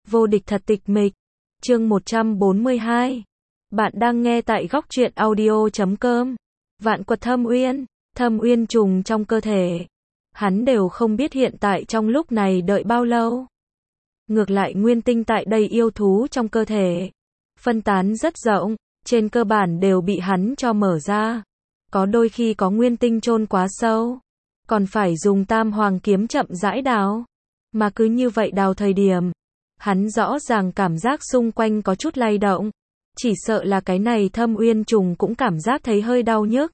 Vô địch thật tịch mịch. Chương 142. Bạn đang nghe tại góc truyện audio.com. Vạn Quật Thâm Uyên trùng trong cơ thể. Hắn đều không biết hiện tại trong lúc này đợi bao lâu. Ngược lại nguyên tinh tại đây yêu thú trong cơ thể. Phân tán rất rộng, trên cơ bản đều bị hắn cho mở ra. Có đôi khi có nguyên tinh chôn quá sâu. Còn phải dùng tam hoàng kiếm chậm rãi đào. Mà cứ như vậy đào thời điểm. Hắn rõ ràng cảm giác xung quanh có chút lay động. Chỉ sợ là cái này thâm uyên trùng cũng cảm giác thấy hơi đau nhức.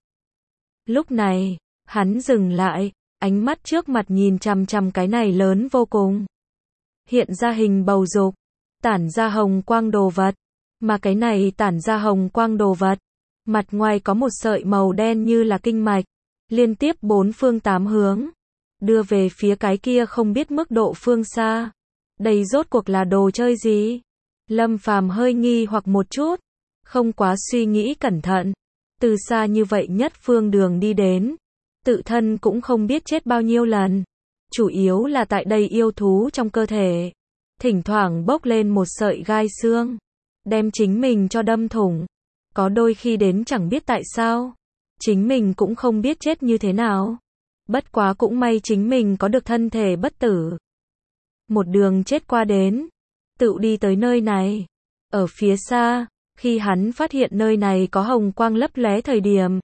Lúc này, hắn dừng lại, ánh mắt trước mặt nhìn chằm chằm cái này lớn vô cùng. Hiện ra hình bầu dục, tản ra hồng quang đồ vật. Mà cái này tản ra hồng quang đồ vật, mặt ngoài có một sợi màu đen như là kinh mạch, liên tiếp bốn phương tám hướng, đưa về phía cái kia không biết mức độ phương xa. Đây rốt cuộc là đồ chơi gì? Lâm Phàm hơi nghi hoặc một chút, không quá suy nghĩ cẩn thận. Từ xa như vậy nhất phương đường đi đến, tự thân cũng không biết chết bao nhiêu lần. Chủ yếu là tại đây yêu thú trong cơ thể, thỉnh thoảng bốc lên một sợi gai xương, đem chính mình cho đâm thủng. Có đôi khi đến chẳng biết tại sao, chính mình cũng không biết chết như thế nào. Bất quá cũng may chính mình có được thân thể bất tử. Một đường chết qua đến, tự đi tới nơi này. Ở phía xa, khi hắn phát hiện nơi này có hồng quang lấp lóe thời điểm,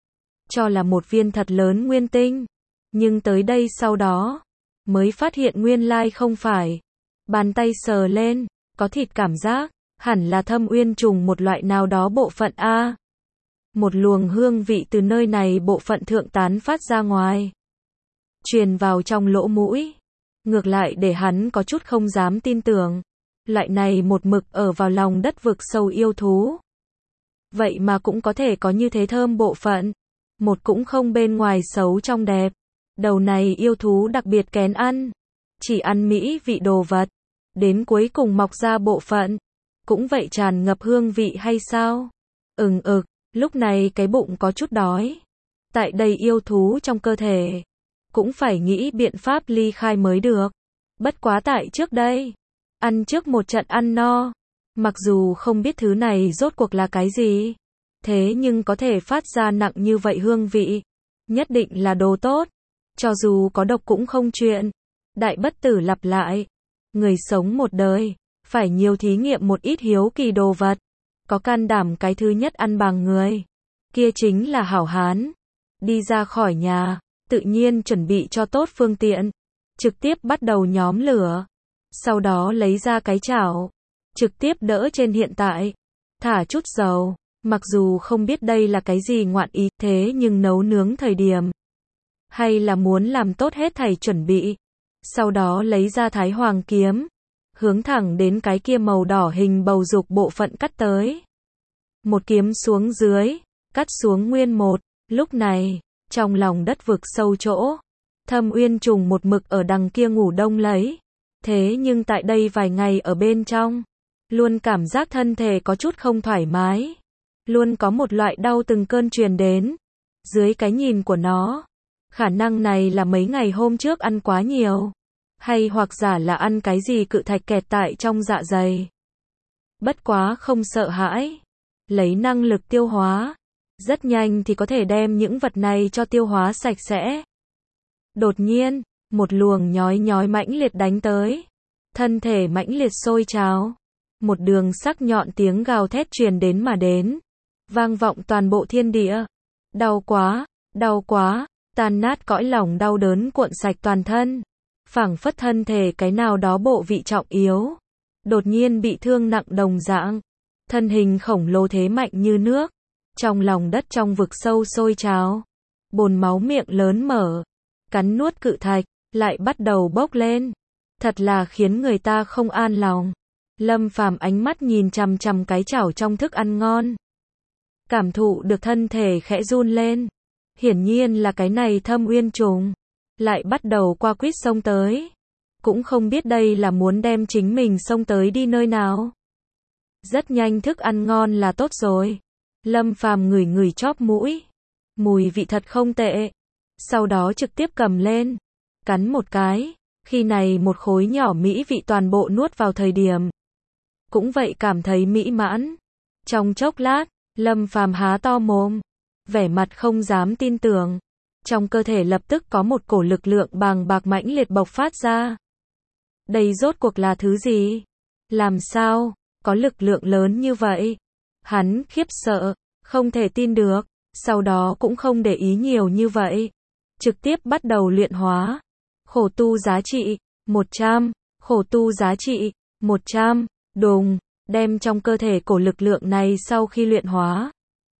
cho là một viên thật lớn nguyên tinh. Nhưng tới đây sau đó, mới phát hiện nguyên lai không phải. Bàn tay sờ lên, có thịt cảm giác, hẳn là thâm uyên trùng một loại nào đó bộ phận A. Một luồng hương vị từ nơi này bộ phận thượng tán phát ra ngoài, truyền vào trong lỗ mũi. Ngược lại để hắn có chút không dám tin tưởng. Loại này một mực ở vào lòng đất vực sâu yêu thú. Vậy mà cũng có thể có như thế thơm bộ phận. Một cũng không bên ngoài xấu trong đẹp. Đầu này yêu thú đặc biệt kén ăn. Chỉ ăn mỹ vị đồ vật. Đến cuối cùng mọc ra bộ phận. Cũng vậy tràn ngập hương vị hay sao? Lúc này cái bụng có chút đói. Tại đây yêu thú trong cơ thể. Cũng phải nghĩ biện pháp ly khai mới được. Bất quá tại trước đây, ăn trước một trận ăn no. Mặc dù không biết thứ này rốt cuộc là cái gì, thế nhưng có thể phát ra nặng như vậy hương vị, nhất định là đồ tốt. Cho dù có độc cũng không chuyện. Đại bất tử lặp lại. Người sống một đời, phải nhiều thí nghiệm một ít hiếu kỳ đồ vật. Có can đảm cái thứ nhất ăn bằng người, kia chính là hảo hán. Đi ra khỏi nhà, tự nhiên chuẩn bị cho tốt phương tiện, trực tiếp bắt đầu nhóm lửa. Sau đó lấy ra cái chảo, trực tiếp đỡ trên hiện tại, thả chút dầu. Mặc dù không biết đây là cái gì ngoạn ý, thế nhưng nấu nướng thời điểm, hay là muốn làm tốt hết thảy chuẩn bị. Sau đó lấy ra Thái Hoàng kiếm, hướng thẳng đến cái kia màu đỏ hình bầu dục bộ phận cắt tới. Một kiếm xuống dưới, cắt xuống nguyên một. Lúc này, trong lòng đất vực sâu chỗ, thâm uyên trùng một mực ở đằng kia ngủ đông lấy. Thế nhưng tại đây vài ngày ở bên trong, luôn cảm giác thân thể có chút không thoải mái. Luôn có một loại đau từng cơn truyền đến. Dưới cái nhìn của nó, khả năng này là mấy ngày hôm trước ăn quá nhiều. Hay hoặc giả là ăn cái gì cự thạch kẹt tại trong dạ dày. Bất quá không sợ hãi. Lấy năng lực tiêu hóa. Rất nhanh thì có thể đem những vật này cho tiêu hóa sạch sẽ. Đột nhiên, một luồng nhói nhói mãnh liệt đánh tới. Thân thể mãnh liệt sôi trào. Một đường sắc nhọn tiếng gào thét truyền đến mà đến. Vang vọng toàn bộ thiên địa. Đau quá, tan nát cõi lòng đau đớn cuộn sạch toàn thân. Phảng phất thân thể cái nào đó bộ vị trọng yếu. Đột nhiên bị thương nặng đồng dạng. Thân hình khổng lồ thế mạnh như nước. Trong lòng đất trong vực sâu sôi trào. Bồn máu miệng lớn mở. Cắn nuốt cự thạch, lại bắt đầu bốc lên. Thật là khiến người ta không an lòng. Lâm Phàm ánh mắt nhìn chằm chằm cái chảo trong thức ăn ngon. Cảm thụ được thân thể khẽ run lên. Hiển nhiên là cái này thâm uyên trùng. Lại bắt đầu qua quýt xông tới. Cũng không biết đây là muốn đem chính mình xông tới đi nơi nào. Rất nhanh thức ăn ngon là tốt rồi. Lâm Phàm ngửi ngửi chóp mũi. Mùi vị thật không tệ. Sau đó trực tiếp cầm lên. Cắn một cái. Khi này một khối nhỏ mỹ vị toàn bộ nuốt vào thời điểm. Cũng vậy cảm thấy mỹ mãn. Trong chốc lát, Lâm Phàm há to mồm. Vẻ mặt không dám tin tưởng. Trong cơ thể lập tức có một cổ lực lượng bàng bạc mãnh liệt bộc phát ra. Đây rốt cuộc là thứ gì? Làm sao? Có lực lượng lớn như vậy? Hắn khiếp sợ, không thể tin được. Sau đó cũng không để ý nhiều như vậy. Trực tiếp bắt đầu luyện hóa. Khổ tu giá trị 100, khổ tu giá trị 100, đùng, đem trong cơ thể cổ lực lượng này sau khi luyện hóa.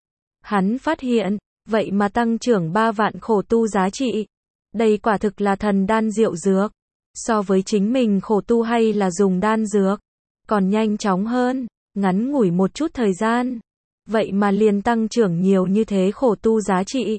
Hắn phát hiện, vậy mà tăng trưởng 3 vạn khổ tu giá trị. Đây quả thực là thần đan diệu dược. So với chính mình khổ tu hay là dùng đan dược, còn nhanh chóng hơn, ngắn ngủi một chút thời gian. Vậy mà liền tăng trưởng nhiều như thế khổ tu giá trị.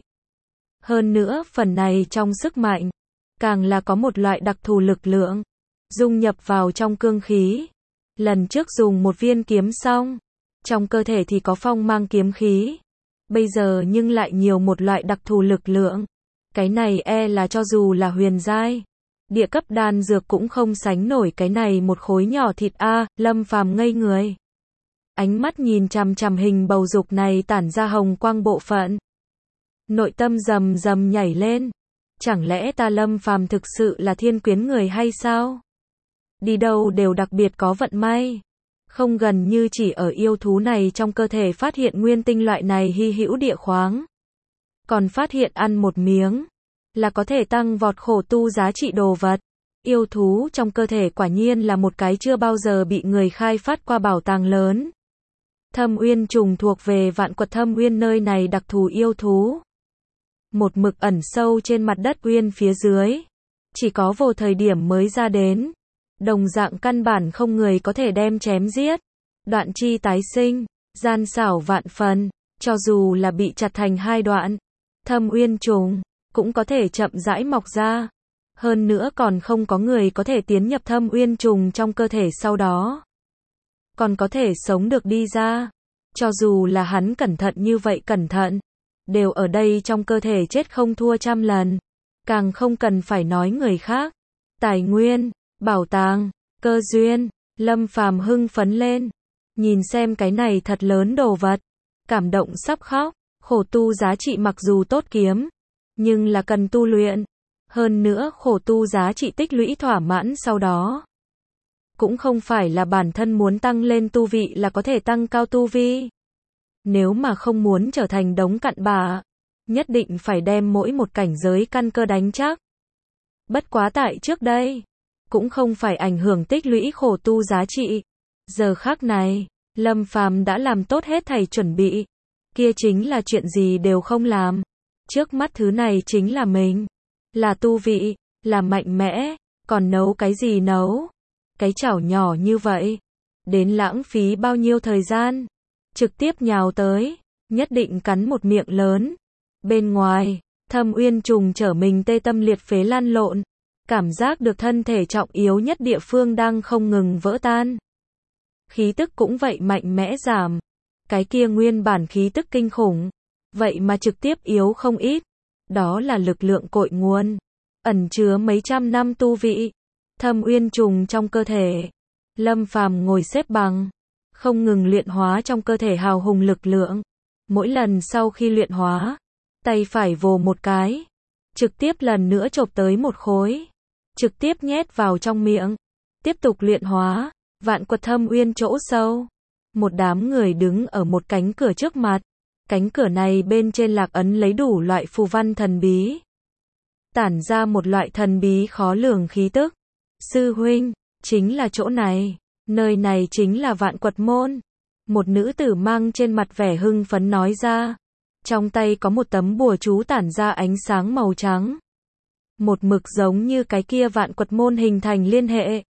Hơn nữa, phần này trong sức mạnh, càng là có một loại đặc thù lực lượng, dung nhập vào trong cương khí. Lần trước dùng một viên kiếm xong, trong cơ thể thì có phong mang kiếm khí. Bây giờ nhưng lại nhiều một loại đặc thù lực lượng. Cái này là cho dù là huyền giai, địa cấp đan dược cũng không sánh nổi cái này một khối nhỏ thịt a. Lâm Phàm ngây người. Ánh mắt nhìn chằm chằm hình bầu dục này tản ra hồng quang bộ phận. Nội tâm rầm rầm nhảy lên. Chẳng lẽ ta Lâm Phàm thực sự là thiên quyến người hay sao? Đi đâu đều đặc biệt có vận may. Không gần như chỉ ở yêu thú này trong cơ thể phát hiện nguyên tinh loại này hy hữu địa khoáng. Còn phát hiện ăn một miếng là có thể tăng vọt khổ tu giá trị đồ vật. Yêu thú trong cơ thể quả nhiên là một cái chưa bao giờ bị người khai phát qua bảo tàng lớn. Thâm Uyên trùng thuộc về Vạn Quật Thâm Uyên, nơi này đặc thù yêu thú. Một mực ẩn sâu trên mặt đất uyên phía dưới. Chỉ có vào thời điểm mới ra đến. Đồng dạng căn bản không người có thể đem chém giết. Đoạn chi tái sinh, gian xảo vạn phần. Cho dù là bị chặt thành hai đoạn, Thâm Uyên trùng cũng có thể chậm rãi mọc ra. Hơn nữa còn không có người có thể tiến nhập Thâm Uyên trùng trong cơ thể sau đó còn có thể sống được đi ra. Cho dù là hắn cẩn thận như vậy cẩn thận, đều ở đây trong cơ thể chết không thua trăm lần. Càng không cần phải nói người khác. Tài nguyên, bảo tàng, cơ duyên. Lâm Phàm hưng phấn lên. Nhìn xem cái này thật lớn đồ vật. Cảm động sắp khóc. Khổ tu giá trị mặc dù tốt kiếm, nhưng là cần tu luyện. Hơn nữa khổ tu giá trị tích lũy thỏa mãn sau đó. Cũng không phải là bản thân muốn tăng lên tu vị là có thể tăng cao tu vi. Nếu mà không muốn trở thành đống cặn bã, nhất định phải đem mỗi một cảnh giới căn cơ đánh chắc. Bất quá tại trước đây, cũng không phải ảnh hưởng tích lũy khổ tu giá trị. Giờ khắc này, Lâm Phàm đã làm tốt hết thảy chuẩn bị. Kia chính là chuyện gì đều không làm. Trước mắt thứ này chính là mình. Là tu vị, là mạnh mẽ, còn nấu cái gì nấu? Cái chảo nhỏ như vậy, đến lãng phí bao nhiêu thời gian? Trực tiếp nhào tới, nhất định cắn một miệng lớn. Bên ngoài, Thâm Uyên trùng trở mình tê tâm liệt phế lăn lộn. Cảm giác được thân thể trọng yếu nhất địa phương đang không ngừng vỡ tan. Khí tức cũng vậy mạnh mẽ giảm. Cái kia nguyên bản khí tức kinh khủng, vậy mà trực tiếp yếu không ít. Đó là lực lượng cội nguồn, ẩn chứa mấy trăm năm tu vị. Thâm Uyên trùng trong cơ thể. Lâm Phàm ngồi xếp bằng, không ngừng luyện hóa trong cơ thể hào hùng lực lượng. Mỗi lần sau khi luyện hóa, tay phải vồ một cái, trực tiếp lần nữa chộp tới một khối, trực tiếp nhét vào trong miệng, tiếp tục luyện hóa. Vạn Quật Thâm Uyên chỗ sâu, một đám người đứng ở một cánh cửa trước mặt. Cánh cửa này bên trên lạc ấn lấy đủ loại phù văn thần bí, tản ra một loại thần bí khó lường khí tức. Sư huynh, chính là chỗ này, nơi này chính là Vạn Quật môn. Một nữ tử mang trên mặt vẻ hưng phấn nói ra. Trong tay có một tấm bùa chú tản ra ánh sáng màu trắng. Một mực giống như cái kia Vạn Quật môn hình thành liên hệ.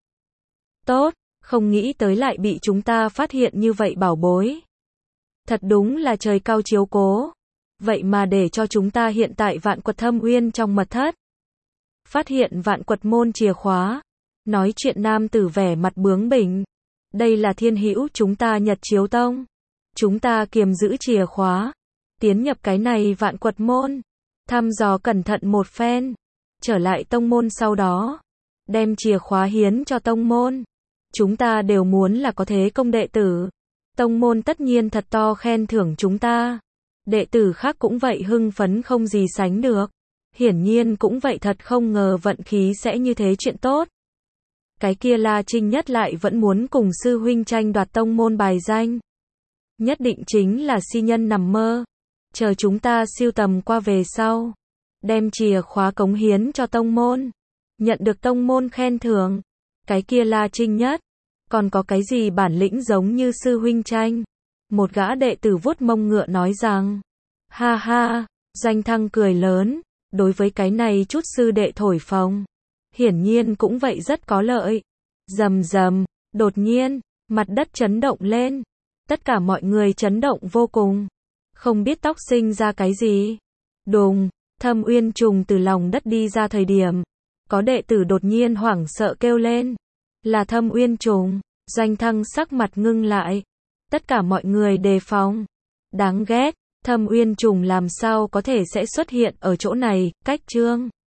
Tốt, không nghĩ tới lại bị chúng ta phát hiện như vậy bảo bối. Thật đúng là trời cao chiếu cố. Vậy mà để cho chúng ta hiện tại Vạn Quật Thâm Uyên trong mật thất. Phát hiện Vạn Quật môn chìa khóa. Nói chuyện nam tử vẻ mặt bướng bỉnh. Đây là thiên hữu chúng ta Nhật Chiếu Tông. Chúng ta kiềm giữ chìa khóa. Tiến nhập cái này Vạn Quật môn. Thăm dò cẩn thận một phen. Trở lại tông môn sau đó. đem chìa khóa hiến cho tông môn. Chúng ta đều muốn là có thế công đệ tử. Tông môn tất nhiên thật to khen thưởng chúng ta. Đệ tử khác cũng vậy hưng phấn không gì sánh được. Hiển nhiên cũng vậy thật không ngờ vận khí sẽ như thế chuyện tốt. Cái kia La Trinh Nhất lại vẫn muốn cùng sư huynh tranh đoạt tông môn bài danh. Nhất định chính là si nhân nằm mơ. Chờ chúng ta siêu tầm qua về sau. Đem chìa khóa cống hiến cho tông môn. Nhận được tông môn khen thưởng. Cái kia La Trinh Nhất. Còn có cái gì bản lĩnh giống như sư huynh tranh? Một gã đệ tử vuốt mông ngựa nói rằng. Ha ha, Doanh Thăng cười lớn. Đối với cái này chút sư đệ thổi phồng. Hiển nhiên cũng vậy rất có lợi. Rầm rầm, đột nhiên, mặt đất chấn động lên. Tất cả mọi người chấn động vô cùng. Không biết tóc sinh ra cái gì. Đùng, Thâm Uyên Trùng từ lòng đất đi ra thời điểm. Có đệ tử đột nhiên hoảng sợ kêu lên. Là Thâm Uyên Trùng. Doanh Thăng sắc mặt ngưng lại. Tất cả mọi người đề phòng. Đáng ghét, Thâm Uyên Trùng làm sao có thể sẽ xuất hiện ở chỗ này, cách chương